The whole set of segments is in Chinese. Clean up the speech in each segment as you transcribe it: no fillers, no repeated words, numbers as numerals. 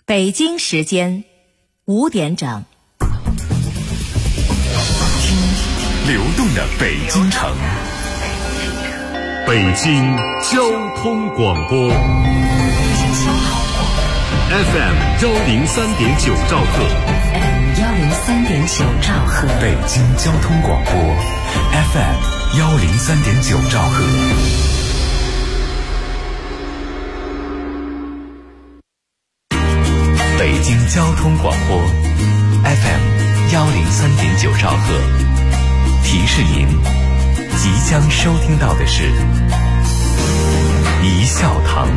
北京时间5点整。 流动的北京城，北京交通广播 FM 103.9兆赫， 103.9兆赫， 北京交通广播 FM 103.9兆赫。北京交通广播 FM 103.9兆赫，提示您，即将收听到的是一笑堂。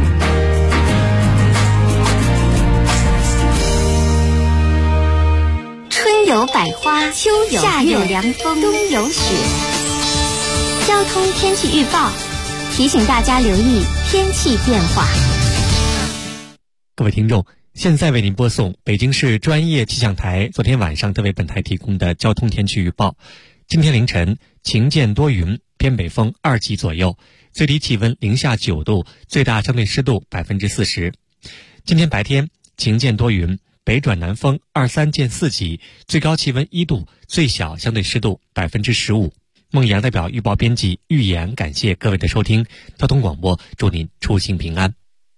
春有百花，秋有夏有凉风，冬有雪。交通天气预报提醒大家留意天气变化。 各位听众，现在为您播送北京市专业气象台昨天晚上特为本台提供的交通天气预报。今天凌晨晴间多云，偏北风2级左右，最低气温零下9度，最大相对湿度40%。今天白天晴间多云，北转南风2-3见4级，最高气温1度，最小相对湿度15%。孟阳代表预报编辑预言，感谢各位的收听。交通广播祝您出行平安。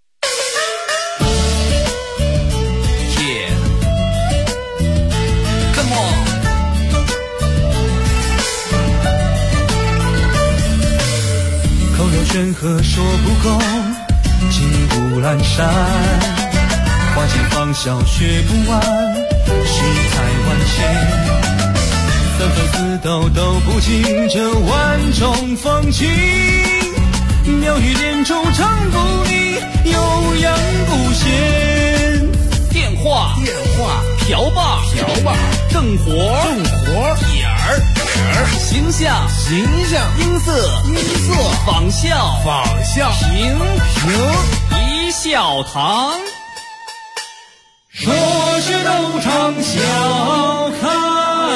口有悬河说不够，情不阑珊，花间芳笑学不完，世态万千，三分四斗都不尽这万种风情，妙语连珠唱不腻，悠扬不闲。 电话瓢把正活点儿形象音色仿效评一笑堂， 说是都唱笑开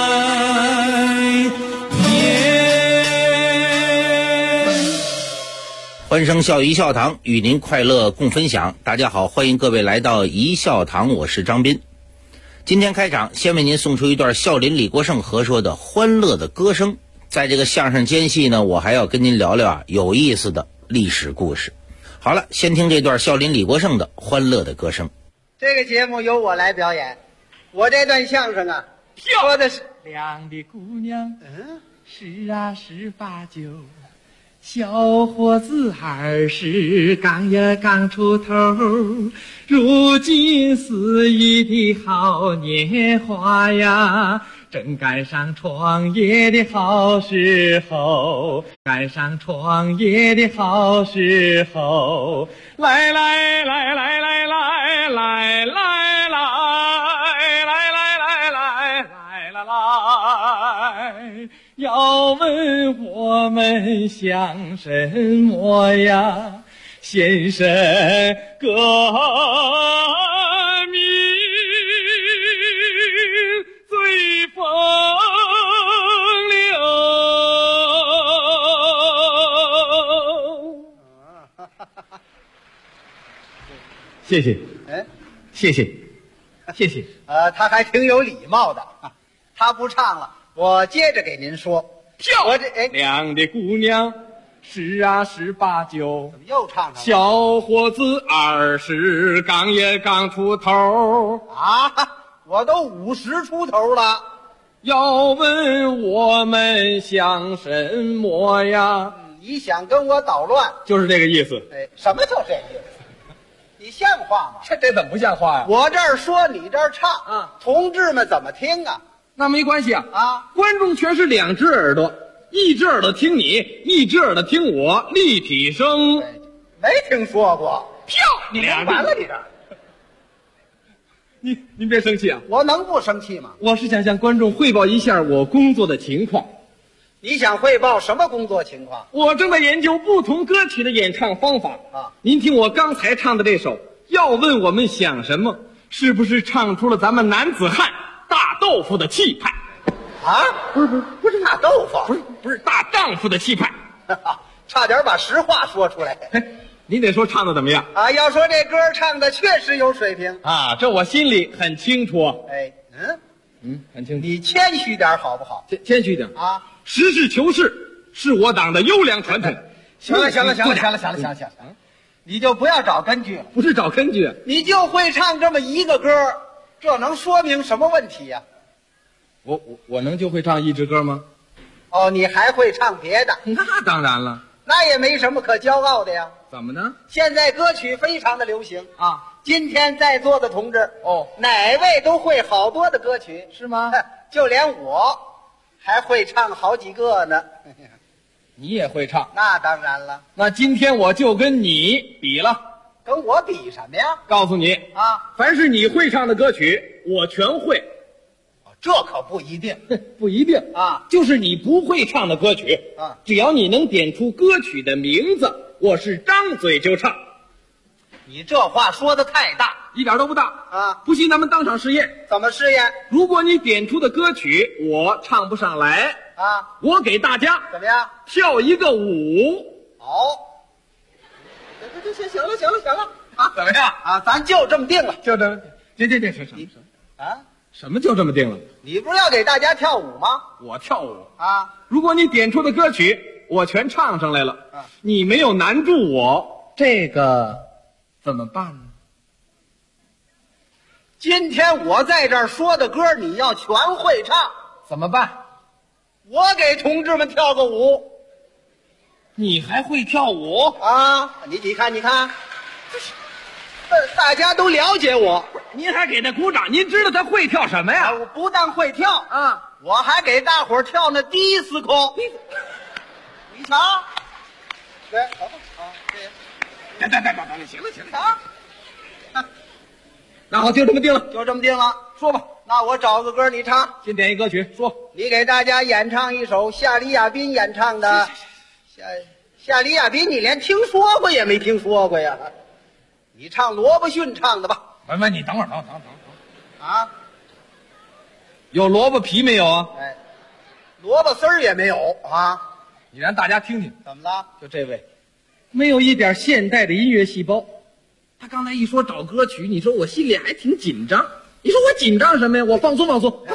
颜。 欢声笑语一笑堂，与您快乐共分享。大家好，欢迎各位来到一笑堂，我是张斌。今天开场先为您送出一段孝林李国盛合说的欢乐的歌声。在这个相声间隙呢，我还要跟您聊聊有意思的历史故事。好了，先听这段孝林李国盛的欢乐的歌声。 这个节目由我来表演，我这段相声啊，说的是亮的姑娘，10啊18、9，小伙子20刚呀刚出头，如今4一的好年华呀，正赶上创业的好时候，赶上创业的好时候，来来来来来来来来来来，要问我们想什么呀？先生革命最风流。谢谢，谢谢，谢谢。 他还挺有礼貌的。他不唱了，我接着给您说。我这亮的姑娘10啊18、9， 怎么又唱上了？ 小伙子20刚也刚出头啊！我都50出头了。 要问我们想什么呀？ 你想跟我捣乱？ 就是这个意思。 什么叫这意思？你像话吗？ 这怎么不像话呀？ 我这儿说，你这儿唱，同志们怎么听啊？ 那没关系啊，观众全是2只耳朵，一只耳朵听你，一只耳朵听我，立体声。 没听说过。 漂亮！完了，你这。 您别生气啊！ 我能不生气吗？ 我是想向观众汇报一下我工作的情况。 你想汇报什么工作情况？ 我正在研究不同歌曲的演唱方法啊。您听我刚才唱的这首，要问我们想什么，是不是唱出了咱们男子汉大豆腐的气派？ 啊，不是大豆腐， 不是大丈夫的气派， 差点把实话说出来。 你得说唱的怎么样啊？要说这歌唱的确实有水平啊，这我心里很清楚。 哎， 很清楚。 你谦虚点好不好？ 谦虚点啊！ 实事求是是我党的优良传统。 行了，你就不要找根据了。 不是找根据， 你就会唱这么一个歌，这能说明什么问题呀？ 我能就会唱一支歌吗？ 哦，你还会唱别的？ 那当然了， 那也没什么可骄傲的呀。 怎么呢？ 现在歌曲非常的流行啊！ 今天在座的同志，哪位都会好多的歌曲， 是吗？ 就连我还会唱好几个呢。 你也会唱？ 那当然了。 那今天我就跟你比了。 跟我比什么呀？ 告诉你啊， 凡是你会唱的歌曲，我全会。 这可不一定， 不一定啊， 就是你不会唱的歌曲啊， 只要你能点出歌曲的名字，我是张嘴就唱。 你这话说的太大， 一点都不大啊！ 不信咱们当场试验。 怎么试验？ 如果你点出的歌曲我唱不上来啊， 我给大家怎么样跳一个舞。 好，行了啊，怎么样啊？咱就这么定了， 就这么定。 啊？ 什么就这么定了？ 你不是要给大家跳舞吗？ 我跳舞啊！ 如果你点出的歌曲我全唱上来了，你没有难住我，这个怎么办呢？ 今天我在这儿说的歌你要全会唱， 怎么办？ 我给同志们跳个舞。 你还会跳舞啊？你看，大家都了解我。 您还给他鼓掌？您知道他会跳什么呀？ 我不但会跳啊， 我还给大伙儿跳那迪斯科。你瞧，对，好吧， 对，行了啊！ 那好，就这么定了，说吧， 那我找个歌你唱。 先点一歌曲，说。 你给大家演唱一首夏里亚宾演唱的。夏里亚宾，你连听说过也没听说过呀？你唱罗伯逊唱的吧。 喂，你等会儿啊！ 有萝卜皮没有啊？ 哎，萝卜丝儿也没有啊！ 你让大家听听。 怎么了？ 就这位，没有一点现代的音乐细胞。他刚才一说找歌曲，你说我心里还挺紧张。你说我紧张什么呀？我放松。 行了，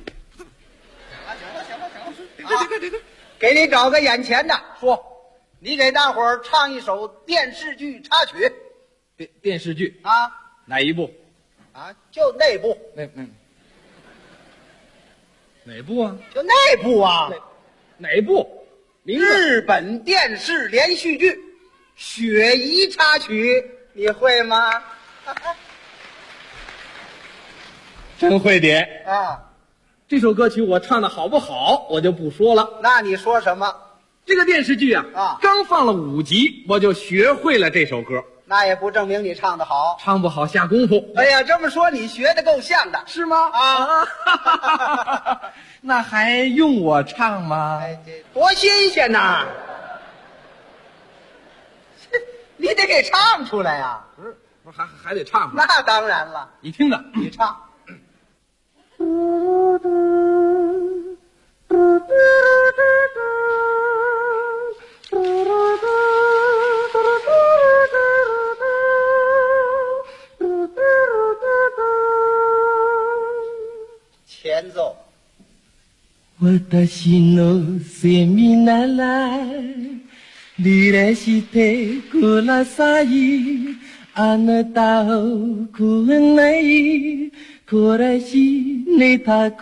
给你找个眼前的，说，你给大伙儿唱一首电视剧插曲。 电视剧啊？ 哪一部？ 啊，就那部。 哪部啊？ 就那部啊。 哪部？ 日本电视连续剧《雪姨插曲》，你会吗？ 真会点啊！ 这首歌曲我唱的好不好，我就不说了。 那你说什么？ 这个电视剧啊，刚放了5集，我就学会了这首歌。 那也不证明你唱得好， 唱不好下功夫。 哎呀，这么说你学的够像的， 是吗？ 啊， 那还用我唱吗？ 哎，这多新鲜呐！你得给唱出来呀！ 不是还得唱出来？ 那当然了， 你听着， 你唱。前奏。 私のセミナーリレしてください。あなたをくない暮らし寝た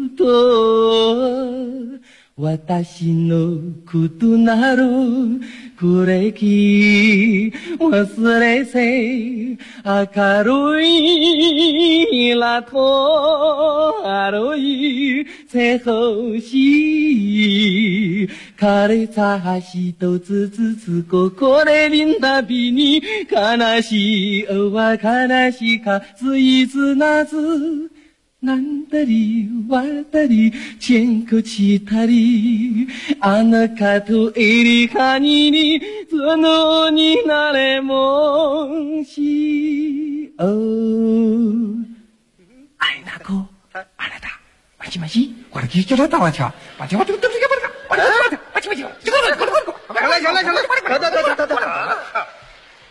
こと私のことなるくれき忘れせ明るいラと明るいせほしい枯れた一つずつ心にたびに悲しい悲しかついつなずなんだり渡りチェンコしたりあのかとえりかにそのになれもしお爱那个あなたマシマシこれ聞いちゃったわちゃわちゃわちゃわちゃわちゃわちゃわちゃわちゃわちゃわちゃ行了，得，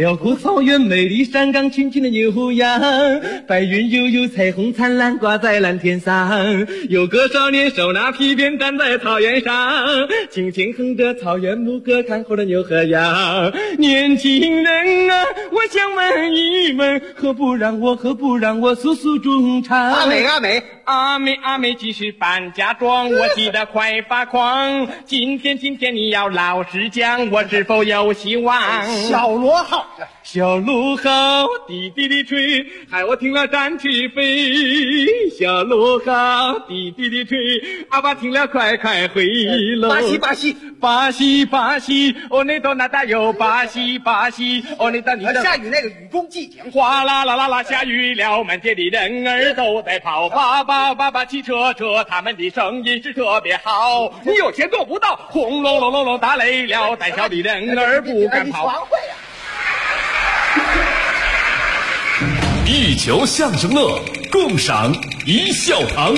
辽阔草原，美丽山岗，群群的牛羊，白云悠悠，彩虹灿烂，挂在蓝天上。有个少年手拿皮鞭站在草原上，轻轻哼着草原牧歌，看候的牛和羊。年轻人啊，我想问一问，何不让我速速中唱？ 阿美阿美继续扮假装，我急得快发狂。今天你要老实讲，我是否有希望？ 小螺号， 小螺号滴滴地吹，害我听了展翅飞。小螺号滴滴地吹，阿爸听了快快回喽。巴西，哦那多那大有巴西，哦那大你下雨那个雨中寄情， 哗啦啦啦啦下雨了，满街的人儿都在跑，爸骑车，他们的声音是特别好。你有钱做不到，轰隆隆隆隆打雷了，胆小的人儿不敢跑。 一球相声乐，共赏一笑堂。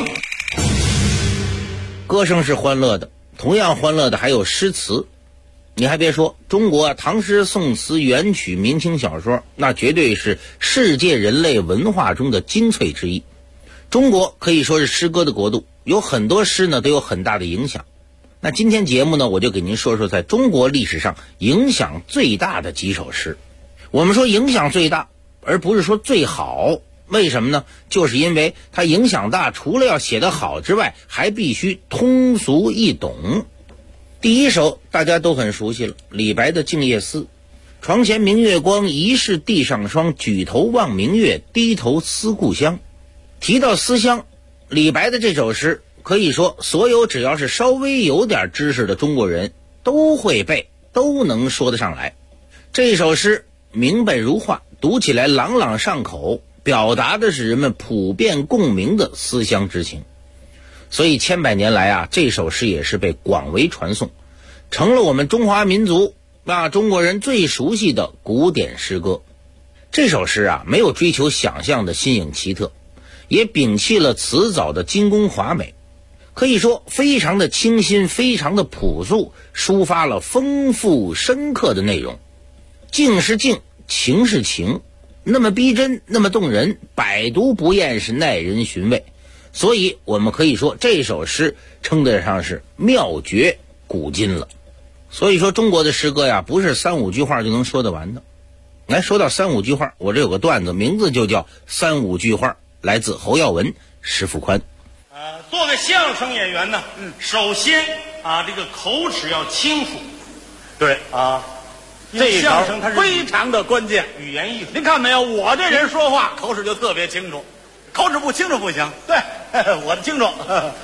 歌声是欢乐的，同样欢乐的还有诗词。你还别说，中国唐诗宋词元曲明清小说，那绝对是世界人类文化中的精粹之一。中国可以说是诗歌的国度，有很多诗呢都有很大的影响。那今天节目呢，我就给您说说在中国历史上影响最大的几首诗。我们说影响最大，而不是说最好，为什么呢？就是因为它影响大，除了要写得好之外，还必须通俗易懂。第一首大家都很熟悉了，李白的《静夜思》。床前明月光，疑是地上霜。举头望明月，低头思故乡。提到思乡，李白的这首诗可以说所有只要是稍微有点知识的中国人都会背，都能说得上来。这首诗明白如画，读起来朗朗上口，表达的是人们普遍共鸣的思乡之情。所以千百年来啊，这首诗也是被广为传颂，成了我们中华民族中国人最熟悉的古典诗歌。这首诗啊，没有追求想象的新颖奇特，也摒弃了辞藻的精工华美，可以说非常的清新，非常的朴素，抒发了丰富深刻的内容。静是静，情是情，那么逼真，那么动人，百读不厌，是耐人寻味。所以我们可以说这首诗称得上是妙绝古今了。所以说中国的诗歌呀，不是3-5句话就能说得完的。来，说到3-5句话，我这有个段子，名字就叫3-5句话，来自侯耀文、石富宽。 做个相声演员呢，首先这个口齿要清楚。对这相声它是非常的关键，语言艺术。您看没有，我这人说话口齿就特别清楚，口齿不清楚不行。对，我的清楚。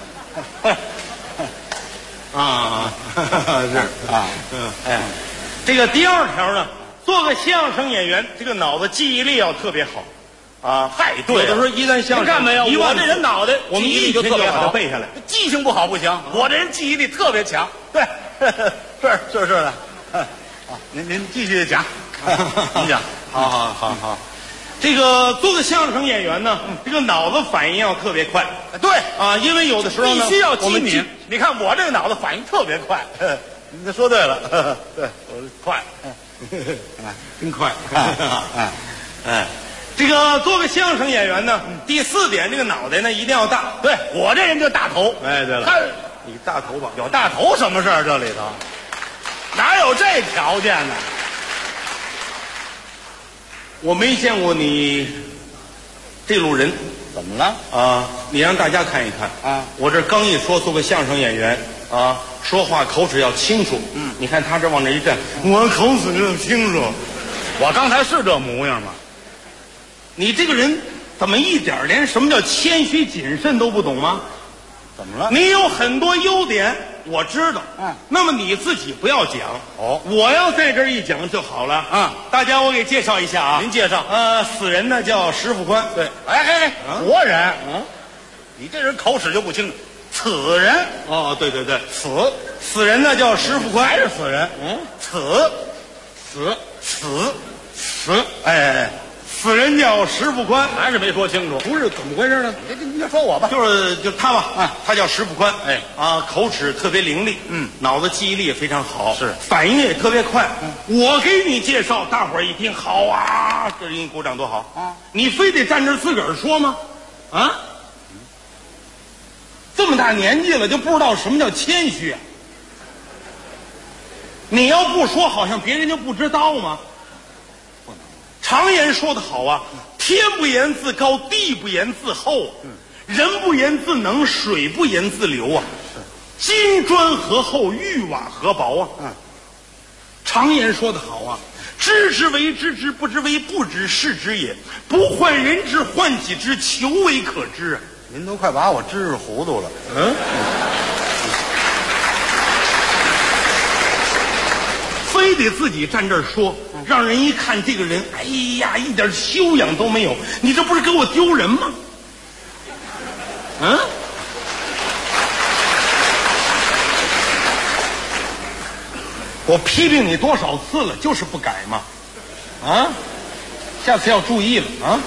这个第二条呢，做个相声演员，这个脑子记忆力要特别好。对，有的时候一旦相声，看没有，我这人脑袋我们记忆力就特别好，背下来。记性不好不行，我这人记忆力特别强。对，是的。您继续讲，您讲。好。这个做个相声演员呢，这个脑子反应要特别快。对因为有的时候呢，必须要机敏。你看我这个脑子反应特别快。你说对了，对，我快，真快。这个做个相声演员呢，第4点，这个脑袋呢一定要大。对，我这人就大头。对了，你大头吧？有大头什么事儿？这里头哪有这条件呢？我没见过你这路人。怎么了？你让大家看一看我这刚一说做个相声演员说话口齿要清楚。你看他这往那一站，我口齿就清楚。我刚才是这模样吗？你这个人怎么一点连什么叫谦虚谨慎都不懂吗？怎么了？你有很多优点，我知道。那么你自己不要讲。我要在这儿一讲就好了。大家我给介绍一下您介绍。死人呢叫石富宽。对。活人。你这人口齿就不清楚。此人。对。死人呢叫石富宽。还是死人。死。 死人叫石富宽， 还是没说清楚。 不是怎么回事呢？ 你就说我吧。 就他吧， 哎， 他叫石富宽， 哎啊，口齿特别伶俐，脑子记忆力也非常好， 是反应也特别快。我给你介绍，大伙儿一听好啊，这人鼓掌多好啊！你非得站这自个儿说吗？啊？这么大年纪了就不知道什么叫谦虚啊？你要不说，好像别人就不知道吗？常言说得好啊，天不言自高，地不言自厚，人不言自能，水不言自流啊。金砖何厚，玉瓦何薄啊。常言说得好啊，知之为知之，不知为不知，是知也。不患人之，患己之，求为可知啊。 您都快把我知识糊涂了。 非得自己站这儿说，让人一看这个人，哎呀，一点修养都没有，你这不是给我丢人吗？我批评你多少次了，就是不改嘛，下次要注意了啊！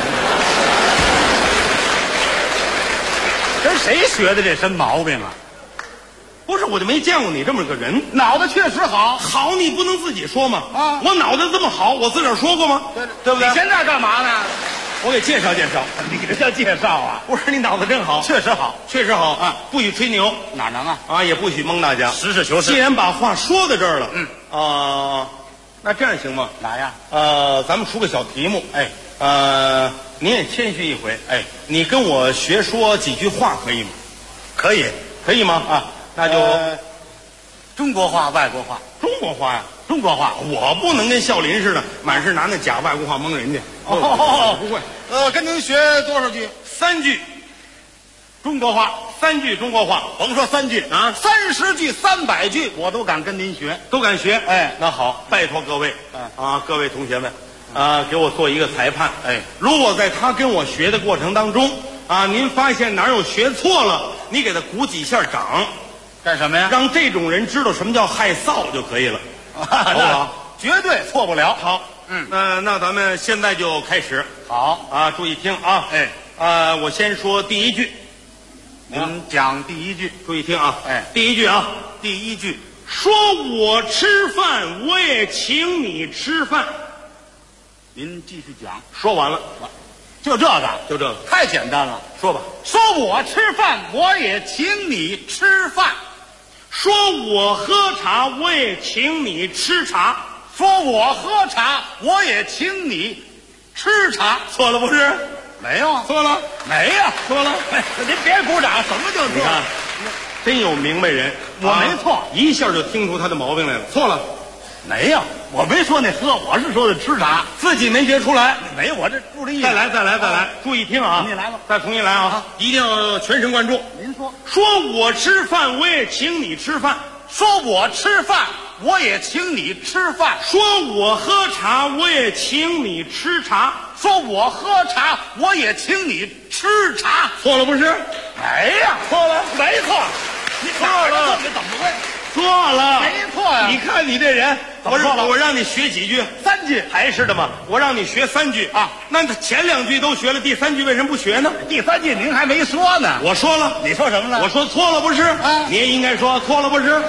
跟谁学的这身毛病啊？ 不是，我就没见过你这么个人， 脑袋确实好， 好你不能自己说吗？我脑袋这么好，我自个儿说过吗？对不对？ 你现在干嘛呢？ 我给介绍介绍。 你这叫介绍啊？ 不是，你脑子真好， 确实好， 确实好啊！不许吹牛， 哪能啊？ 也不许蒙大家， 实事求是。 既然把话说到这儿了，那这样行吗？ 哪样？ 咱们出个小题目，您也谦虚一回，你跟我学说几句话可以吗？ 可以， 可以吗？那就中国话、外国话。 中国话呀， 中国话， 我不能跟孝林似的，满是拿那假外国话蒙人家。不会。 跟您学多少句 ？3句中国话，3句中国话。 甭说3句啊，30句、300句，我都敢跟您学， 都敢学。那好，拜托各位，各位同学们，给我做一个裁判。如果在他跟我学的过程当中，您发现哪有学错了，你给他鼓几下掌。 干什么呀？ 让这种人知道什么叫害臊就可以了，好不好？ 绝对错不了。 好，那咱们现在就开始。 好注意听啊！我先说第一句， 您讲第一句， 注意听啊！第一句啊， 第一句， 说我吃饭，我也请你吃饭。 您继续讲。 说完了， 就这个， 就这个， 太简单了。 说吧。 说我吃饭，我也请你吃饭。 说我喝茶，我也请你吃茶。 说我喝茶，我也请你吃茶。 错了不是？ 没有啊。 错了。 没呀。 错了。 您别鼓掌，什么就错了？ 真有明白人， 我没错， 一下就听出他的毛病来了。错了。 没有，我没说那喝，我是说的吃茶， 自己没学出来。 没有，我这注意。 再来，注意听啊！ 你来吧， 再重新来啊！一定要全神贯注。 您说， 说我吃饭，我也请你吃饭； 说我吃饭，我也请你吃饭； 说我喝茶，我也请你吃茶； 说我喝茶，我也请你吃茶。 错了不是？ 哎呀， 错了， 没错， 你错了， 你怎么会？ 错了， 没错呀！ 你看你这人，我让你学几句 ？3句， 还是的嘛。我让你学3句啊，那前2句都学了，第3句为什么不学呢？ 第3句您还没说呢。 我说了， 你说什么了？ 我说错了不是？你也应该说错了不是？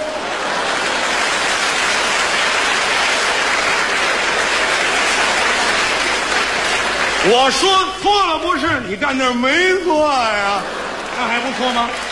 我说错了不是？你站那儿没错呀，那还不错吗？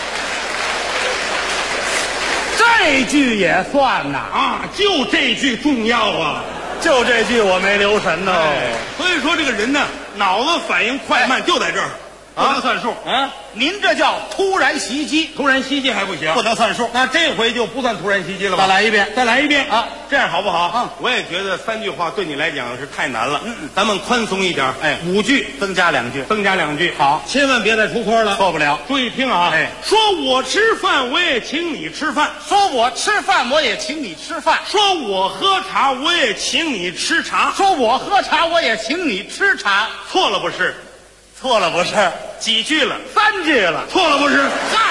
这句也算呐就这句重要啊， 就这句我没留神呢。 所以说这个人呢，脑子反应快慢就在这儿， 不能算数啊！ 您这叫突然袭击， 突然袭击还不行， 不能算数。 那这回就不算突然袭击了吧？ 再来一遍啊！这样好不好？我也觉得3句话对你来讲是太难了，咱们宽松一点，5句增加2句， 增加2句。 好， 千万别再出错了， 错不了。 注意听啊！说我吃饭，我也请你吃饭； 说我吃饭，我也请你吃饭； 说我喝茶，我也请你吃茶； 说我喝茶，我也请你吃茶。 错了不是？ 错了不是？ 几句了 ？3句了。 错了不是？ 嗨。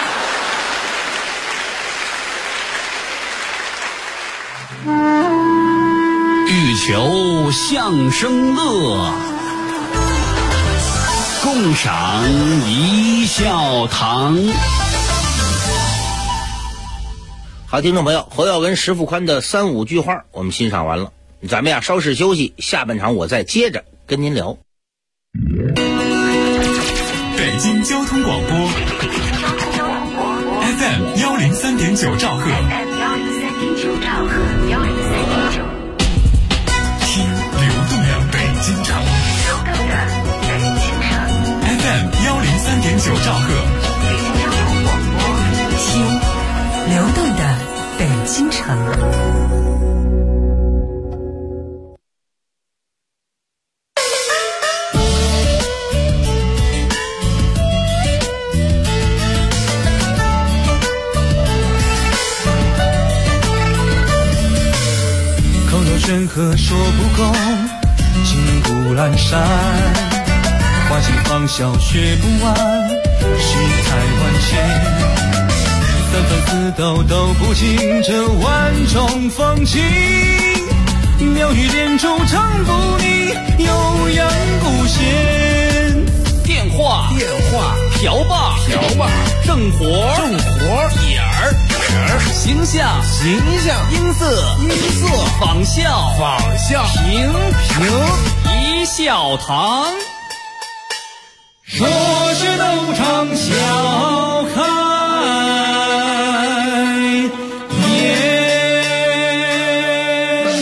欲求相声乐，共赏一笑堂。 好，听众朋友，侯耀文、石富宽的3、5句话我们欣赏完了，咱们呀稍事休息，下半场我再接着跟您聊。 北京交通广播 FM 103.9兆赫，听流动的北京城，FM 103.9兆赫， 听流动的北京城。 山河说不够，金谷阑珊，花尽芳笑学不完，世态万千，三分四斗都不尽这万种风情，妙语连珠唱不腻，悠扬不闲。 电话瓢把正活点儿形象音色仿效评一笑堂。 说是斗场笑开颜。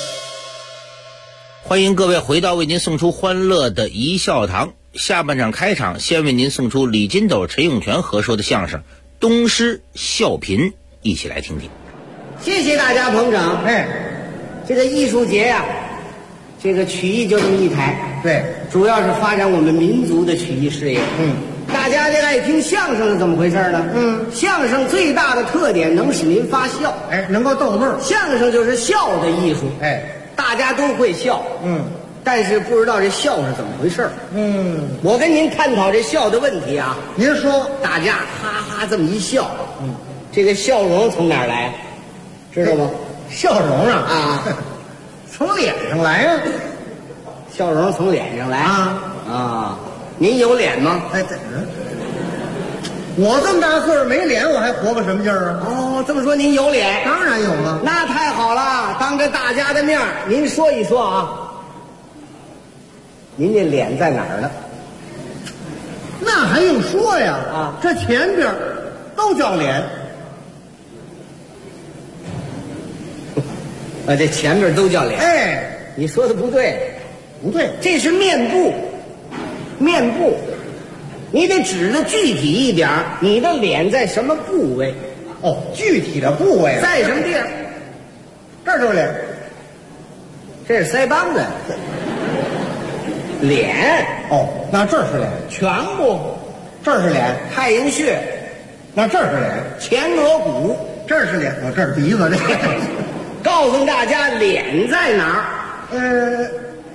欢迎各位回到为您送出欢乐的一笑堂。下半场开场，先为您送出李金斗、陈永泉合说的相声《东施效颦》，一起来听听。 谢谢大家捧场。这个艺术节呀，这个曲艺就这么一台，对，主要是发展我们民族的曲艺事业。大家这爱听相声是怎么回事呢？相声最大的特点能使您发笑，能够逗乐。相声就是笑的艺术，大家都会笑，但是不知道这笑是怎么回事。我跟您探讨这笑的问题啊。您说，大家哈哈这么一笑，这个笑容从哪儿来？知道吗？笑容啊，从脸上来呀。笑容从脸上来啊。您有脸吗？我这么大岁数没脸，我还活个什么劲儿啊？哦，这么说您有脸？当然有了。那太好了，当着大家的面您说一说啊。您这脸在哪儿呢？那还用说呀？这前边都叫脸。这前边都叫脸。你说的不对，这是面部。你得指的具体一点，你的脸在什么部位？具体的部位在什么地儿？这儿就是脸，这是腮帮子。脸那这是脸，颧骨这是脸，太阳穴那这是脸，前额骨这是脸，这是鼻子。这告诉大家脸在哪儿？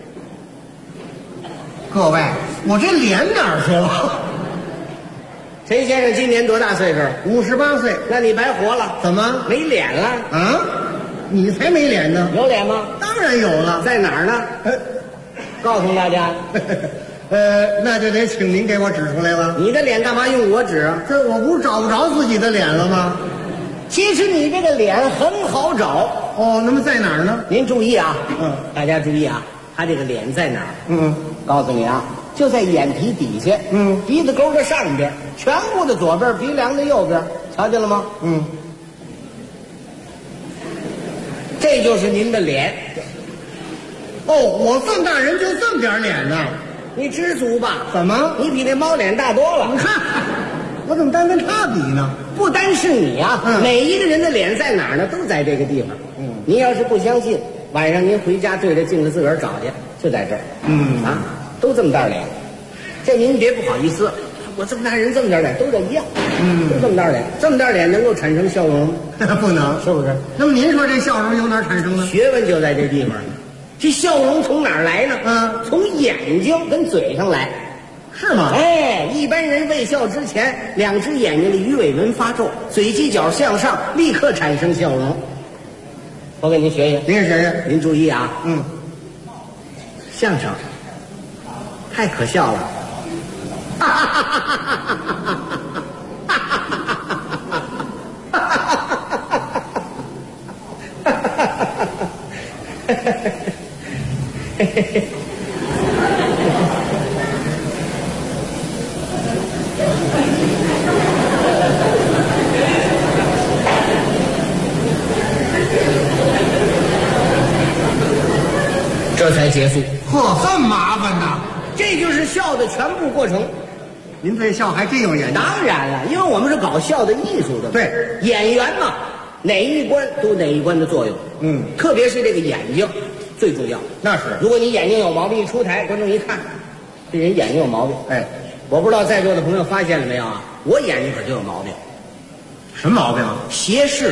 各位，我这脸哪儿去了？陈先生今年多大岁数？58岁。那你白活了。怎么没脸了？你才没脸呢。有脸吗？当然有了。在哪儿呢？告诉大家。那就得请您给我指出来了。你的脸干嘛用我指？这我不是找不着自己的脸了吗？其实你这个脸很好找。那么在哪儿呢？您注意啊，大家注意啊，他这个脸在哪儿？告诉你啊，就在眼皮底下，鼻子沟的上边，颧骨的左边，鼻梁的右边，瞧见了吗？这就是您的脸。我这么大人就这么点脸呢？你知足吧？怎么？你比那猫脸大多了。你看，我怎么单跟他比呢？不单是你啊，每一个人的脸在哪儿呢？都在这个地方。您要是不相信，晚上您回家对着镜子自个儿找去，就在这儿。都这么大脸。这您别不好意思，我这么大人这么点脸，都这一样。都这么大脸，这么大脸能够产生笑容吗？不能，是不是？那么您说这笑容由哪儿产生呢？学问就在这地方。这笑容从哪儿来呢？从眼睛跟嘴上来。是吗？一般人微笑之前，两只眼睛的鱼尾纹发皱，嘴犄角向上，立刻产生笑容。我给您学学，您学学，您注意啊。 相声太可笑了。这才结束。 呵，这么麻烦呐！ 这就是笑的全部过程。 您对笑还真有研究。 当然了，因为我们是搞笑的艺术的。 对， 演员嘛，哪一关都有哪一关的作用。 嗯， 特别是这个眼睛最重要。 那是， 如果你眼睛有毛病，一出台，观众一看，这人眼睛有毛病。 哎， 我不知道在座的朋友发现了没有啊？我眼睛可就有毛病。 什么毛病啊？ 斜视。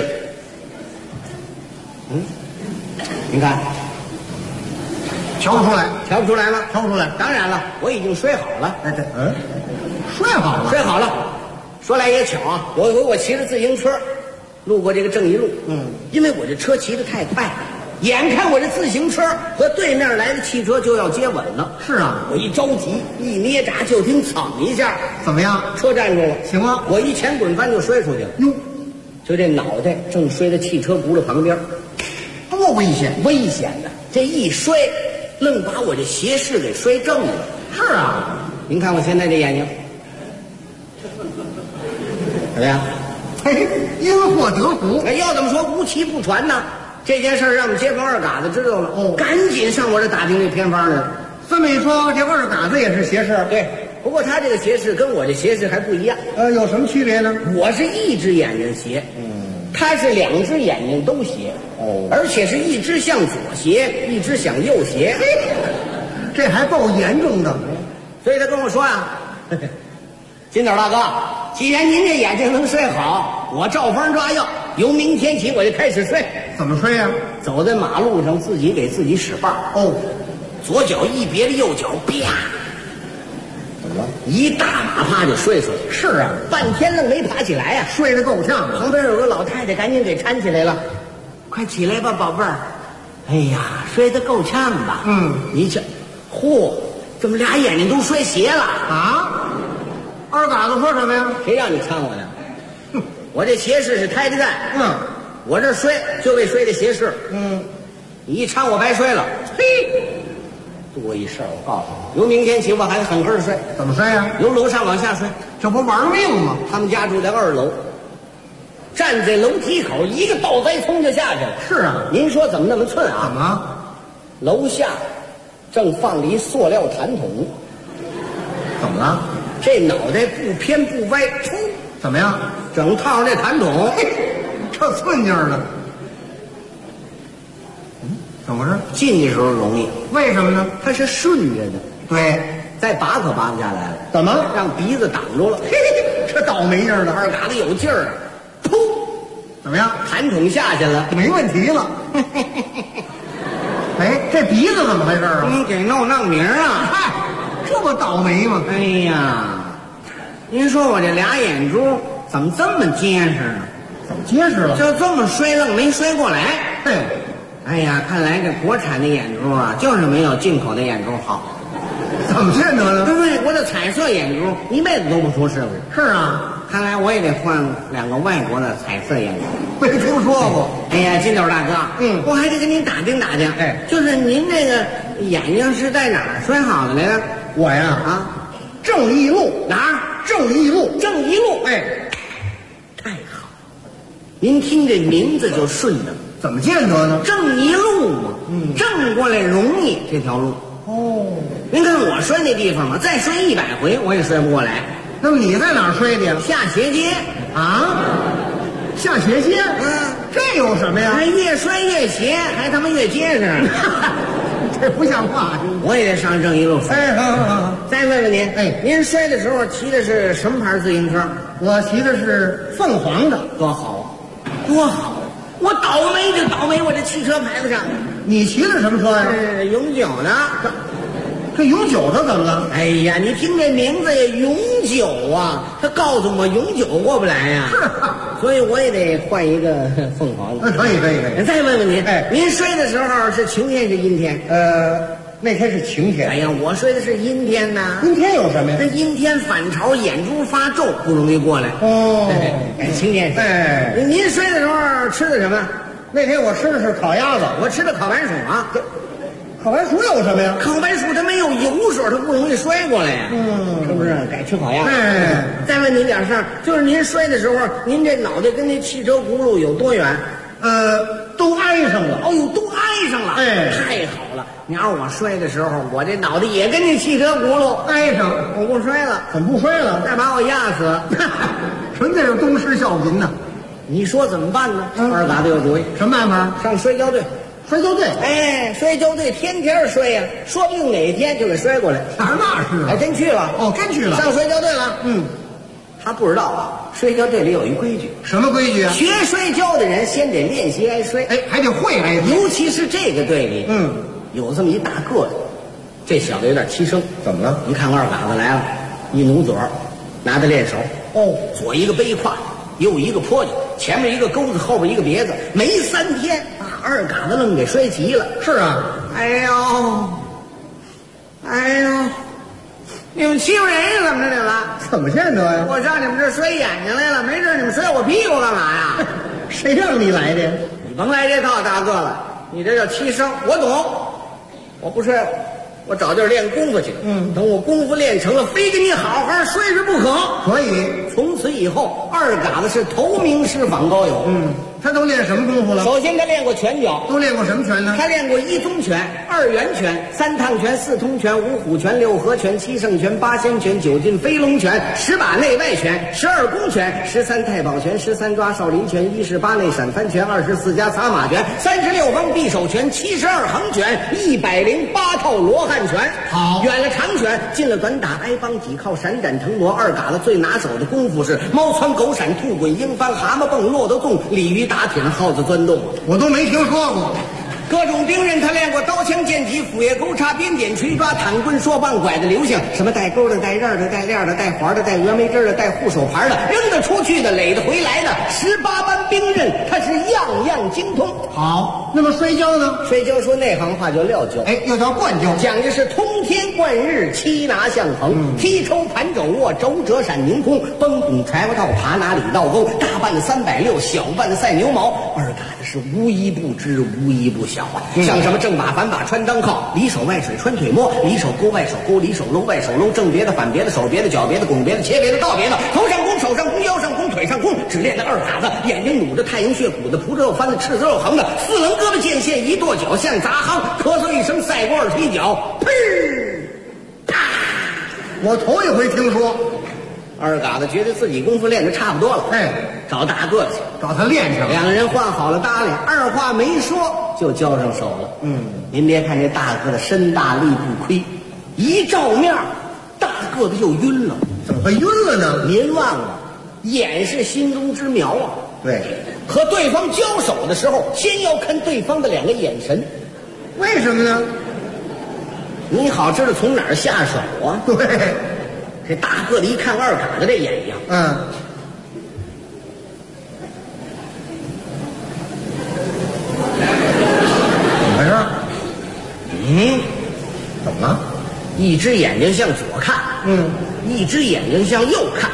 您看。 瞧不出来， 瞧不出来吗？ 瞧不出来。 当然了，我已经摔好了。 哎，对，摔好了， 摔好了。说来也巧啊，我骑着自行车，路过这个正义路。因为我这车骑得太快，眼看我这自行车和对面来的汽车就要接吻了。 是啊， 我一着急，一捏闸，就听噌一下， 怎么样？ 车站住了。 行了， 我一前滚翻就摔出去了。 哟， 就这脑袋正摔在汽车轱辘旁边， 多危险！ 危险的，这一摔。愣把我这斜视给摔正了。 是啊， 您看我现在这眼睛怎么样？ 嘿，因祸得福。 哎，要怎么说无奇不传呢？这件事让我们街坊二嘎子知道了，赶紧上我这打听这偏方来了。 这么一说，这二嘎子也是斜视。 对，不过他这个斜视跟我这斜视还不一样。 有什么区别呢？ 我是一只眼睛斜，他是两只眼睛都斜。而且是一只向左斜，一只向右斜， 这还够严重的。 所以他跟我说啊，金斗大哥，既然您这眼睛能摔好，我照方抓药，由明天起我就开始摔。 怎么摔呀？ 走在马路上，自己给自己使绊。左脚一别了右脚，啪！怎么了？一大马趴就摔死了。 是啊， 半天愣没爬起来呀， 摔得够呛。 旁边有个老太太，赶紧给搀起来了。快起来吧，宝贝儿！哎呀，摔得够呛吧？你瞧，嚯，怎么俩眼睛都摔斜了啊？二嘎子说什么呀？ 谁让你掺和的？我这斜视是胎的蛋。我这摔就为摔的斜视。你一掺我白摔了。嘿，多一事儿，我告诉你，由明天起我还狠狠摔。 怎么摔呀？ 由楼上往下摔， 这不玩命吗？ 他们家住在2楼。站在楼梯口，一个倒栽葱就下去了。 是啊，您说怎么那么寸啊？ 怎么？ 楼下正放着一塑料痰桶。 怎么了？ 这脑袋不偏不歪，噗！ 怎么样？ 整套这痰桶， 这寸劲儿了。怎么回事？ 进的时候容易， 为什么呢？ 它是顺着的。 对， 再拔可拔不下来了。 怎么？ 让鼻子挡住了。 这倒霉劲儿了。 二嘎子有劲儿。噗！ 怎么样？ 痰桶下去了， 没问题了。哎，这鼻子怎么回事啊？ 你给弄名啊！ 嗨，这不倒霉吗？ 哎呀，您说我这俩眼珠怎么这么结实呢？ 怎么结实了？ 就这么摔愣没摔过来。 对， 哎呀，看来这国产的眼珠啊，就是没有进口的眼珠好。 怎么见得呢？ 对外国的彩色眼珠一辈子都不出事故。 是啊。 看来我也得换2个外国的彩色眼镜。 没听说过。 哎呀，金斗大哥，我还得跟您打听打听。 哎， 就是您这个眼睛是在哪儿摔好的来着？ 我呀，正义路哪儿？ 正义路， 正义路。 哎， 太好，您听这名字就顺的。 怎么见得呢？ 正义路嘛，正过来容易这条路。您看我摔那地方嘛，再摔100回我也摔不过来。 那么你在哪儿摔的？ 下斜街啊？下斜街？这有什么呀？ 还越摔越斜，还他妈越结实。 这不像话！ 我也得上正义路摔。 哎，好。 再问问您，您摔的时候骑的是什么牌自行车？ 我骑的是凤凰的。 多好，多好！我倒霉就倒霉我这汽车牌子上。 你骑的什么车呀？ 永久的。 这永久的怎么了？ 哎呀，你听这名字呀，永久啊，他告诉我永久过不来呀。 是， 所以我也得换一个凤凰的。 可以。 再问问您，您摔的时候是晴天是阴天？ 那天是晴天。 哎呀，我睡的是阴天呐。 阴天有什么呀？ 这阴天反潮，眼珠发皱，不容易过来。 哦， 晴天。 哎， 您睡的时候吃的什么？ 那天我吃的是烤鸭子， 我吃的烤白薯啊。 烤白薯有什么呀？ 烤白薯它没有油水，它不容易摔过来呀。是不是？改吃烤鸭。 哎， 再问您点事儿，就是您摔的时候，您这脑袋跟那汽车轱辘有多远？ 都挨上了。 哦呦，都挨上了。 哎， 太好了！你要是我摔的时候，我这脑袋也跟那汽车轱辘挨上， 我不摔了。 怎么不摔了？ 再把我压死， 纯粹是东施效颦呢。 你说怎么办呢？二嘎子有主意， 什么办法？ 上摔跤队。 摔跤队， 哎，摔跤队天天摔呀，说不定哪一天就给摔过来。 那是啊， 还真去了。 哦，真去了， 上摔跤队了。他不知道啊，摔跤队里有一规矩。 什么规矩啊？ 学摔跤的人先得练习挨摔， 哎，还得会挨摔。 尤其是这个队里，有这么一大个子，这小子有点欺生。 怎么了？ 一看二嘎子来了，一努嘴儿，拿着练手。哦，左一个背胯，右一个坡脚，前面一个钩子，后边一个别子，没3天。二嘎子愣给摔急了。 是啊， 哎呦，你们欺负人呀？怎么着你们？ 怎么见得呀？ 我上你们这摔眼睛来了，没事你们摔我屁股干嘛呀？ 谁让你来的？ 你甭来这套，大个了，你这叫欺生。我懂，我不摔，我找地儿练功夫去。等我功夫练成了，非跟你好好摔着不可。 可以， 从此以后，二嘎子是头名师访高友。 他都练什么功夫了？ 首先他练过拳脚。 都练过什么拳呢？ 他练过1宗拳、2元拳、3趟拳、4通拳、5虎拳、6合拳、7圣拳、8仙拳、9进飞龙拳、10把内外拳、12宫拳、13太保拳、13抓少林拳、1式8内闪翻拳、24加擦马拳、36方匕首拳、72横拳、108套罗汉拳。 好， 远了长拳，近了短打，挨帮几靠，闪展腾挪。二嘎子最拿手的功夫是猫窜狗闪、兔滚鹰翻、蛤蟆蹦、骆驼纵、鲤鱼打挺、耗子钻洞。 我都没听说过。 各种兵刃他练过，刀枪剑戟斧钺钩叉鞭锏锤抓坦棍槊棒拐的流星，什么带钩的、带刃的、带链的、带环的、带峨眉针的、带护手牌的，扔得出去的、垒得回来的，18般兵刃他是样样精通。 好，那么摔跤呢？ 摔跤说内行话叫撂跤， 哎，又叫灌跤， 讲的是通天贯日，七拿相横，踢抽盘肘握，肘折闪凌空，崩拱柴火道，爬拿里道沟，大半的360，小半的赛牛毛。二嘎子是无一不知，无一不晓啊。像什么正把反把穿裆靠，里手外水穿腿摸，里手勾外手勾，里手搂外手搂，正别的反别的，手别的脚别的，拱别的切别的倒别的，头上弓手上弓腰上弓腿上弓，只练那二嘎子，眼睛努着太阳穴鼓的，蒲着肉翻的，赤子肉横的，4棱胳膊剑线一跺脚像砸夯，咳嗽一声赛过2踢脚，砰啪！ 我头一回听说。 二嘎子觉得自己功夫练得差不多了， 哎， 找大个子找他练去了。 两个人换好了搭脸，二话没说就交上手了。您别看这大个子身大力不亏，一照面大个子就晕了。 怎么会晕了呢？ 您忘了，眼是心中之苗啊。 对， 和对方交手的时候，先要看对方的2个眼神。 为什么呢？ 你好知道从哪儿下手啊？ 对， 这大个子一看二嘎子这眼睛， 怎么回事？怎么了？ 一只眼睛向左看，一只眼睛向右看，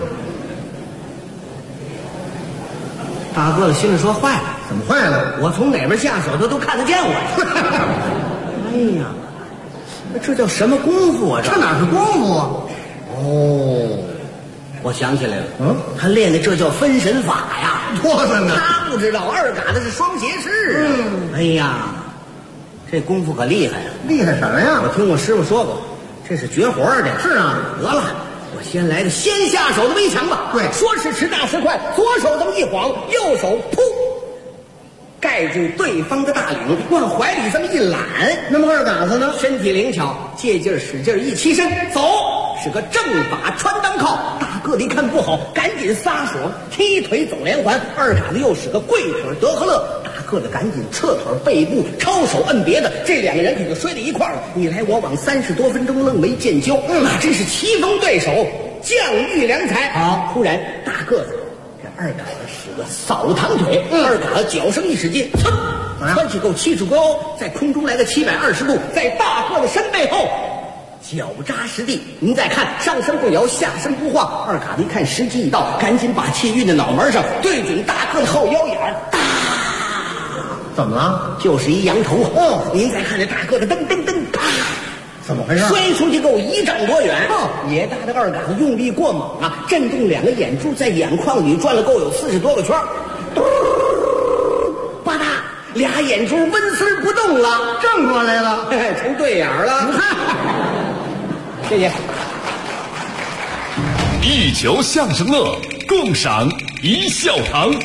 大个子心里说坏了， 怎么坏了？ 我从哪边下手他都看得见我呀！哎呀，这叫什么功夫啊？ 这哪是功夫啊？ 哦，我想起来了，他练的这叫分神法呀！ 多着呢。 他不知道二嘎子是双截式啊！哎呀，这功夫可厉害呀！ 厉害什么呀？ 我听我师傅说过，这是绝活的。 是啊， 得了，我先来个先下手的围墙吧。 对， 说时迟，那时快，左手这么一晃，右手噗，盖住对方的大领，往怀里这么一揽。 那么二嘎子呢？ 身体灵巧，借劲儿使劲儿一起身，走，是个正把穿裆靠。大个子一看不好，赶紧撒手踢腿走连环。二嘎子又使个跪腿德和乐。大个子赶紧侧腿背部抄手摁别的，这2个人可就摔在一块儿了。你来我往30多分钟愣没见交，那真是棋逢对手，将遇良才。好，突然大个子这二嘎子使个扫堂腿，二嘎子脚声一使劲，噌， 蹿起够70高，在空中来个720度，在大个的身背后，脚扎实地。您再看，上身不摇，下身不晃。二嘎子一看时机已到，赶紧把气运在脑门上，对准大个的后腰眼，哒！ 怎么了？ 就是一羊头。您再看这大个的噔噔噔，啪！ 怎么回事？ 摔出去够1丈多远。野大的二嘎子用力过猛啊，震动2个眼珠在眼眶里转了够有40多个圈，吧嗒，2眼珠温丝不动了， 正过来了， 成对眼了。谢谢。 一球相声乐，共赏一笑堂。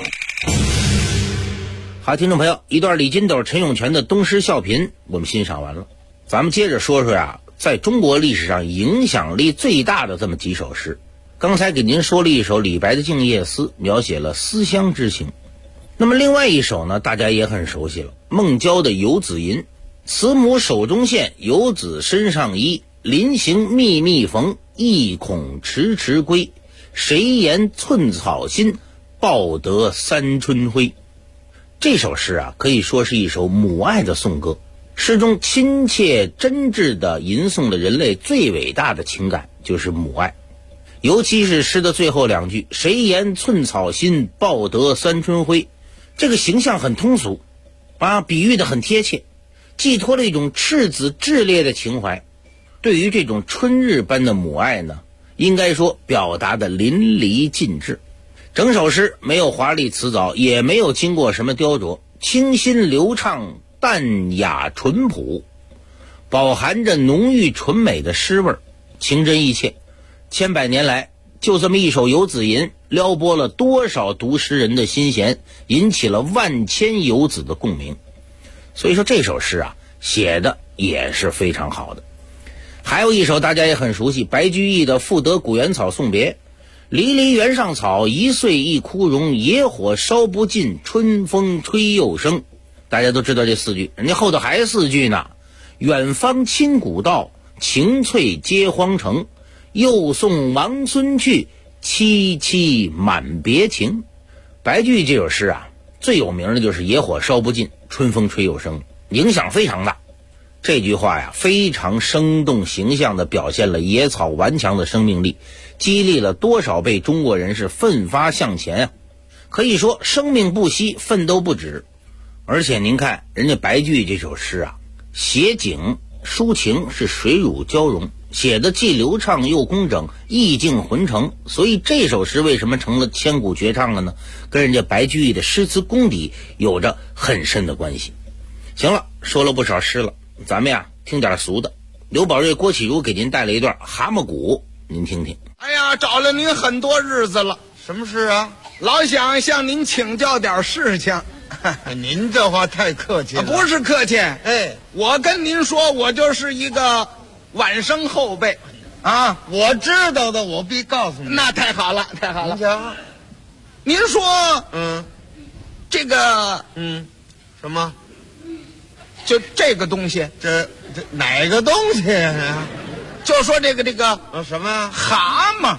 好，听众朋友，一段李金斗、陈永泉的东施效颦我们欣赏完了，咱们接着说说呀，在中国历史上影响力最大的这么几首诗。刚才给您说了一首李白的《静夜思》，描写了思乡之情。那么另外一首呢，大家也很熟悉了，孟郊的《游子吟》。慈母手中线，游子身上衣。临行密密缝，意恐迟迟归。谁言寸草心，报得三春晖。这首诗啊，可以说是一首母爱的颂歌。诗中亲切真挚地吟诵了人类最伟大的情感，就是母爱。尤其是诗的最后2句，谁言寸草心，报得三春晖，这个形象很通俗啊，比喻得很贴切，寄托了一种赤子炽烈的情怀。对于这种春日般的母爱呢，应该说表达的淋漓尽致。整首诗没有华丽辞藻，也没有经过什么雕琢，清新流畅，淡雅淳朴，饱含着浓郁纯美的诗味，情真意切。千百年来，就这么一首游子吟，撩拨了多少读诗人的心弦，引起了万千游子的共鸣。所以说这首诗啊，写的也是非常好的。还有一首大家也很熟悉，白居易的《赋得古原草送别》，离离原上草，一岁一枯荣，野火烧不尽，春风吹又生。大家都知道这4句，人家后头还4句呢。远方侵古道，晴翠接荒城，又送王孙去，萋萋满别情。白居易这首诗啊，最有名的就是野火烧不尽，春风吹又生，影响非常大。这句话呀，非常生动形象地表现了野草顽强的生命力，激励了多少辈中国人是奋发向前啊！可以说生命不息，奋斗不止。而且您看人家白居易这首诗啊，写景抒情是水乳交融，写的既流畅又工整，意境浑成。所以这首诗为什么成了千古绝唱了呢？跟人家白居易的诗词功底有着很深的关系。行了，说了不少诗了，咱们呀听点俗的。刘宝瑞、郭启儒给您带了一段蛤蟆鼓，您听听。 哎呀，找了您很多日子了。 什么事啊？ 老想向您请教点事情。 您这话太客气了。 不是客气，我跟您说，我就是一个晚生后辈啊。 我知道的，我必告诉你。 那太好了，太好了。您说，这个， 什么？ 就这个东西， 这哪个东西呀？ 就说这个什么呀？ 蛤蟆，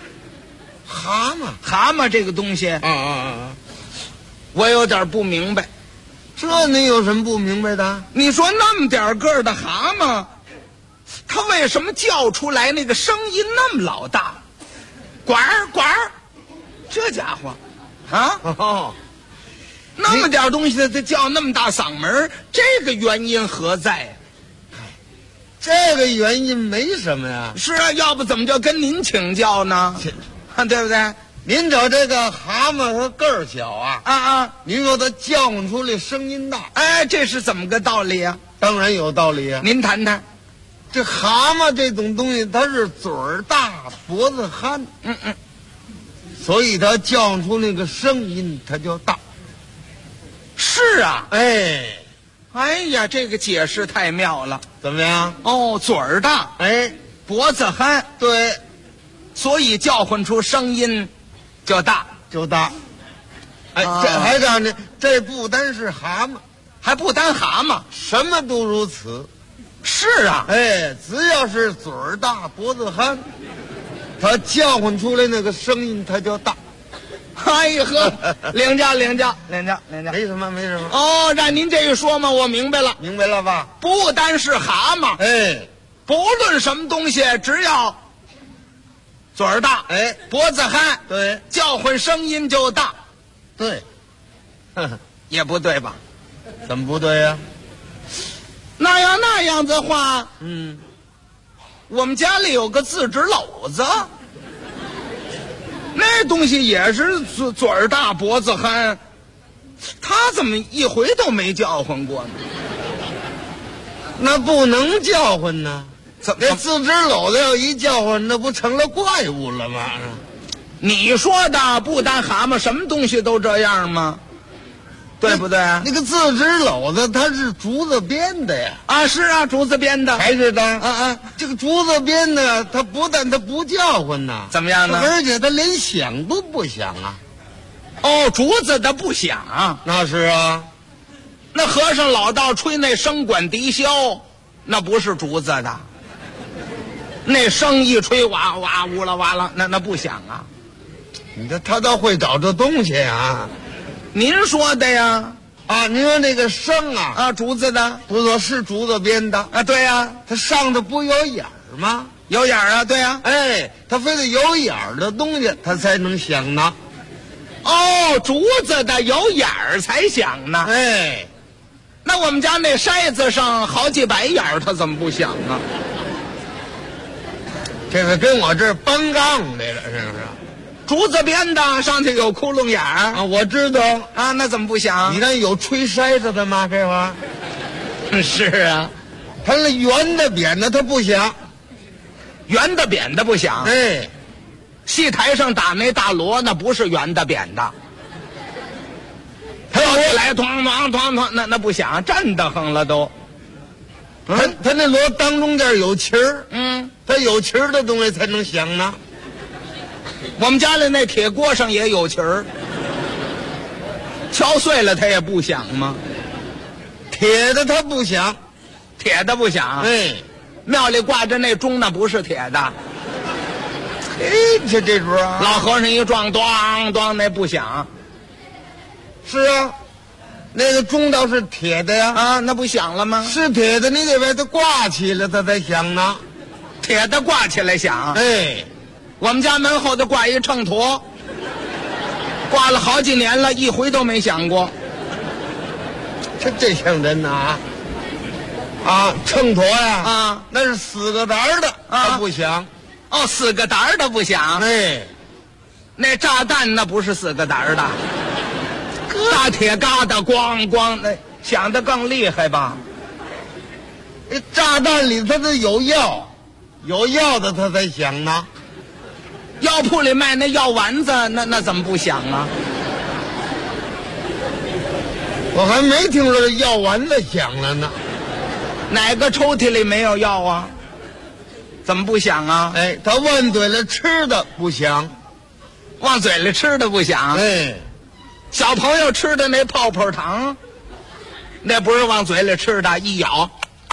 蛤蟆这个东西我有点不明白。 这你有什么不明白的？ 你说那么点个儿的蛤蟆，它为什么叫出来那个声音那么老大？呱呱，这家伙啊！那么点东西它叫那么大嗓门，这个原因何在呀？ 这个原因没什么呀。 是啊，要不怎么就跟您请教呢？对不对？ 您找这个蛤蟆它个儿小啊，您说它叫唤出来声音大， 这是怎么个道理啊？ 当然有道理啊。 您谈谈。 这蛤蟆这种东西，它是嘴儿大脖子憨，所以它叫唤出那个声音它就大。 是啊， 哎呀，这个解释太妙了。 怎么样？ 嘴儿大，脖子憨， 对， 所以叫唤出声音就大。 这还这样呢？这不单是蛤蟆， 还不单蛤蟆， 什么都如此。 是啊， 只要是嘴儿大脖子憨，它叫唤出来那个声音它就大。 哎呀呵，领教。 没什么。 哦，让您这一说嘛，我明白了吧？不单是蛤蟆，不论什么东西，只要嘴儿大，脖子憨， 对， 叫唤声音就大， 对， 也不对吧？ 怎么不对呀？ 那样子的话，我们家里有个自制篓子，那东西也是嘴儿大脖子憨，他怎么一回都没叫唤过呢？ 那不能叫唤呢？这自制篓子要一叫唤，那不成了怪物了吗？ 你说的不单蛤蟆，什么东西都这样吗？对不对？ 那个自制篓子它是竹子编的呀。 啊，是啊，竹子编的。 还是的。这个竹子编的，它不但它不叫唤呐， 怎么样呢？ 而且它连响都不响啊。 哦，竹子的不响。 那是啊。 那和尚老道吹那笙管笛箫，那不是竹子的。那声一吹，哇哇呜啦哇啦，那不响啊。 你这他倒会找这东西啊。 您说的呀？ 啊，您说那个笙啊， 竹子的， 不错，是竹子编的啊。对呀， 它上头不有眼儿吗？ 有眼儿啊，对呀。 它非得有眼儿的东西，它才能响呢。 哦，竹子的有眼儿才响呢。那我们家那筛子上好几百眼儿，它怎么不响啊？ 这个跟我这儿搬杠来了，是不是？ 竹子编的，上去有窟窿眼儿啊，我知道啊，那怎么不响？ 你看有吹筛子的吗？这玩意儿是啊， 它那圆的扁的它不响， 圆的扁的不响。戏台上打那大锣，那不是圆的扁的，跳起来咣咣咣咣，那不响，震得慌了都。 它那锣当中间有旗儿，它有旗儿的东西才能响呢。 我们家里那铁锅上也有旗儿，敲碎了它也不响吗？ 铁的它不响， 铁的不响。庙里挂着那钟，那不是铁的。 这主啊， 老和尚一撞，咣咣，那不响。 是啊，那个钟倒是铁的呀。 啊，那不响了吗？ 是铁的，你得把它挂起来，它才响呢。 铁的挂起来响。我们家门后头挂一秤砣，挂了好几年了，一回都没响过。 这像人呐！秤砣呀，那是4个胆的，它不响。 哦，4个胆的不响。那炸弹那不是4个胆的，大铁疙瘩咣咣，那响得更厉害吧？ 炸弹里它得有药，有药的它才响呢。 药铺里卖那药丸子，那怎么不响啊？ 我还没听说药丸子响了呢。 哪个抽屉里没有药啊？怎么不响啊？ 他往嘴里吃的不响， 往嘴里吃的不响。小朋友吃的那泡泡糖，那不是往嘴里吃的，一咬，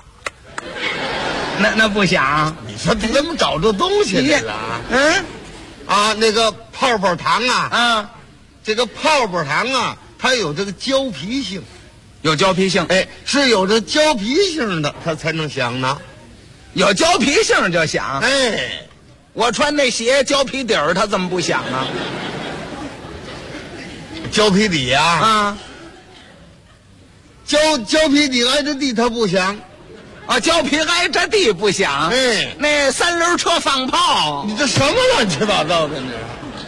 那不响。 你说他怎么找这东西来了啊？那个泡泡糖啊，这个泡泡糖啊，它有这个胶皮性， 有胶皮性， 是有这胶皮性的，它才能响呢。 有胶皮性就响。我穿那鞋胶皮底儿，它怎么不响啊？ 胶皮底啊，胶皮底挨着地它不响。 胶皮挨着地不响。那3轮车放炮， 你这什么乱七八糟的呢？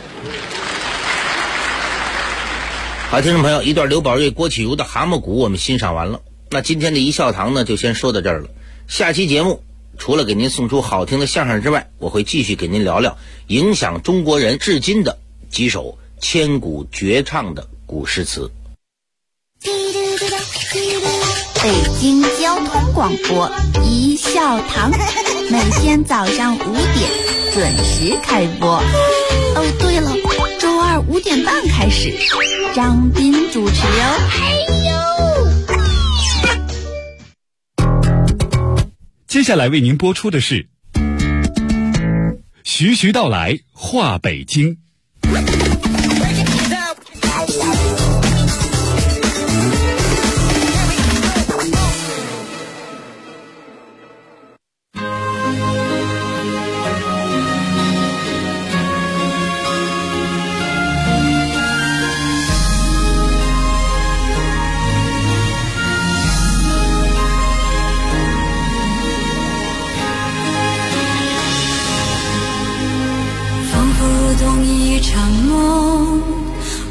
好，听众朋友，一段刘宝瑞、郭启儒的《蛤蟆鼓》我们欣赏完了。那今天的一笑堂呢，就先说到这儿了。下期节目除了给您送出好听的相声之外，我会继续给您聊聊影响中国人至今的几首千古绝唱的古诗词。 北京交通广播一笑堂，每天早上5点准时开播。哦，对了，周二5点半开始，张斌主持哦。 接下来为您播出的是徐徐道来话北京。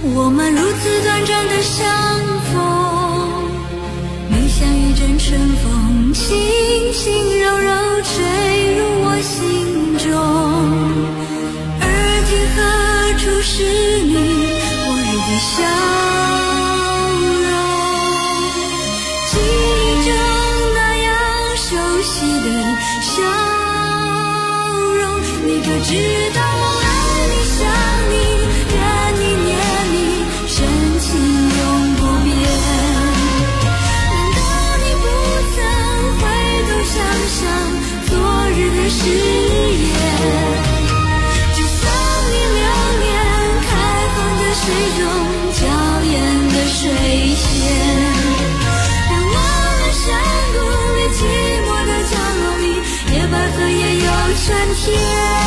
我们如此短暂的相逢，你像一阵春风，轻轻柔柔吹入我心中。而今何处是你往日的笑容？记忆中那样熟悉的笑容，你可知道我爱你想你怨你念你深情永不变。难道你不曾回头想想昨日的誓言？就算你流年开放在水中娇艳的水仙，别忘了山谷里寂寞的角落里，野百合也有春天。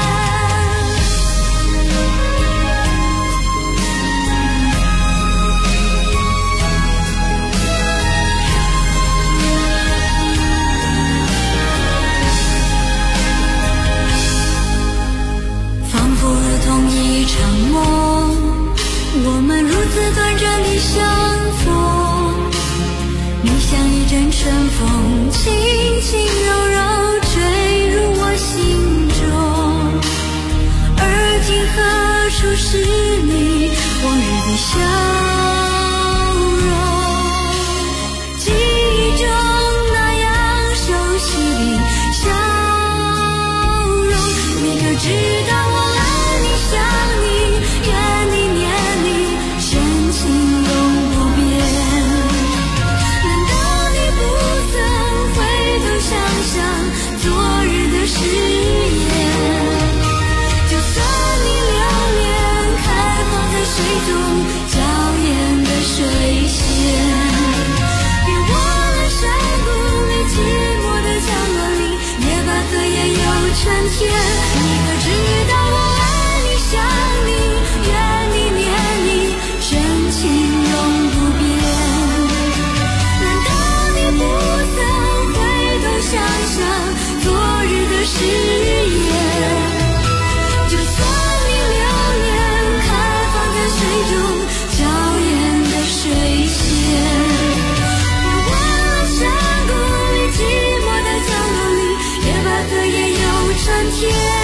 一场梦，我们如此短暂的相逢，你像一阵春风，轻轻柔柔吹入我心中。而今何处是你往日的笑容？记忆中那样熟悉的笑容，你可知道我想你怨你念你深情永不变。难道你不曾回头想想昨日的誓言？就算你流连开放在水中娇艳的水仙，别忘了山谷里寂寞的角落里，野百合也有春天。你可知道我想你怨你念你深情永不变。难道你不曾回头想想昨日的誓言？就算你流连开放在水中娇艳的水仙，别忘了山谷里寂寞的角落里，野百合也有春天。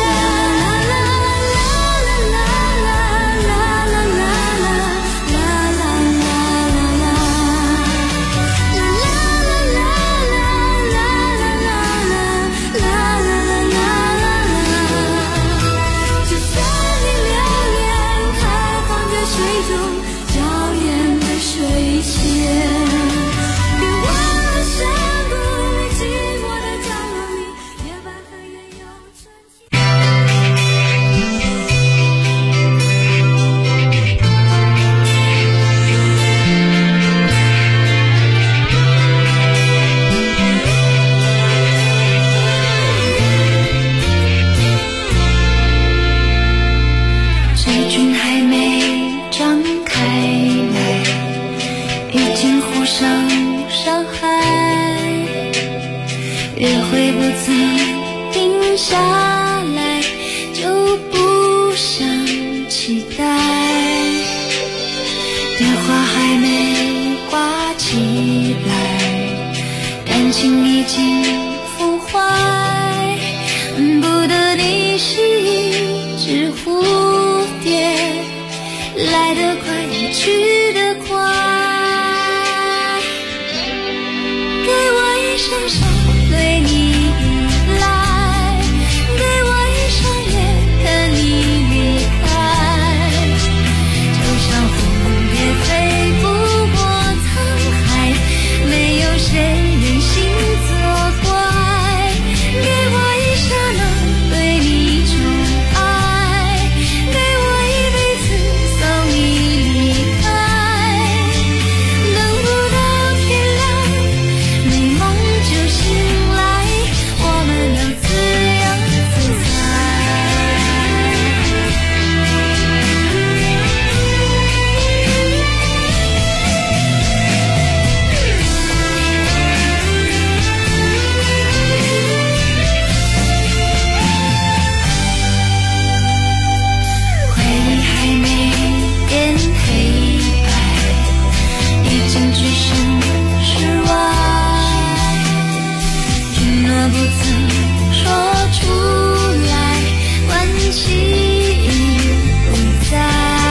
你不曾说出来，挽起不在，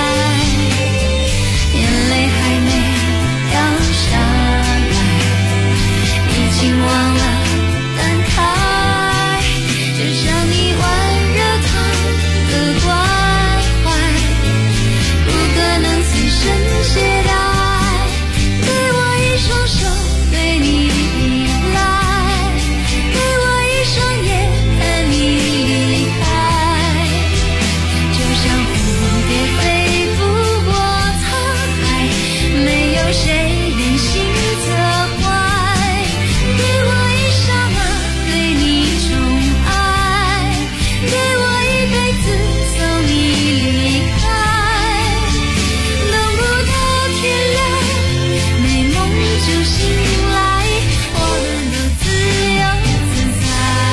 眼泪还没掉下来，已经忘了感慨，就像你温热的关怀，不可能此生懈怠，给我一双手对你依赖，给我一双眼看你离开，就像蝴蝶飞不过沧海，没有谁忍心责怪，给我一刹那对你宠爱，给我一辈子送你离开，等不到天亮，美梦就醒来，我们都自由自在，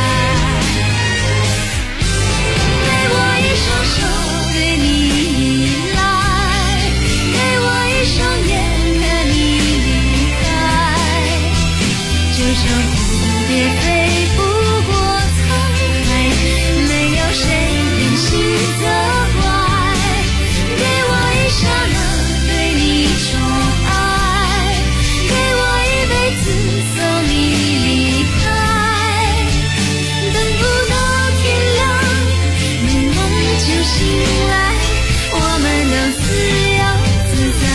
给我一双手对你依赖，给我一双眼看你离开，就像蝴蝶飞不过沧海，没有谁忍心责怪，给我一刹那对你宠爱，给我一辈子送你离开，等不到天亮，美梦就醒来，我们都自由自在。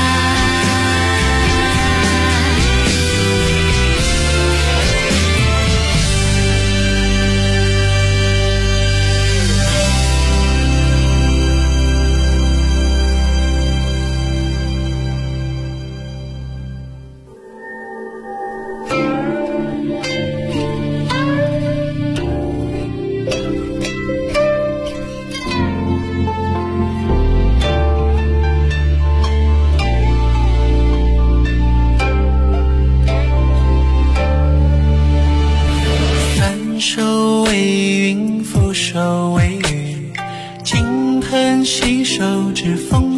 翻手为云，覆手为雨，金盆洗手指风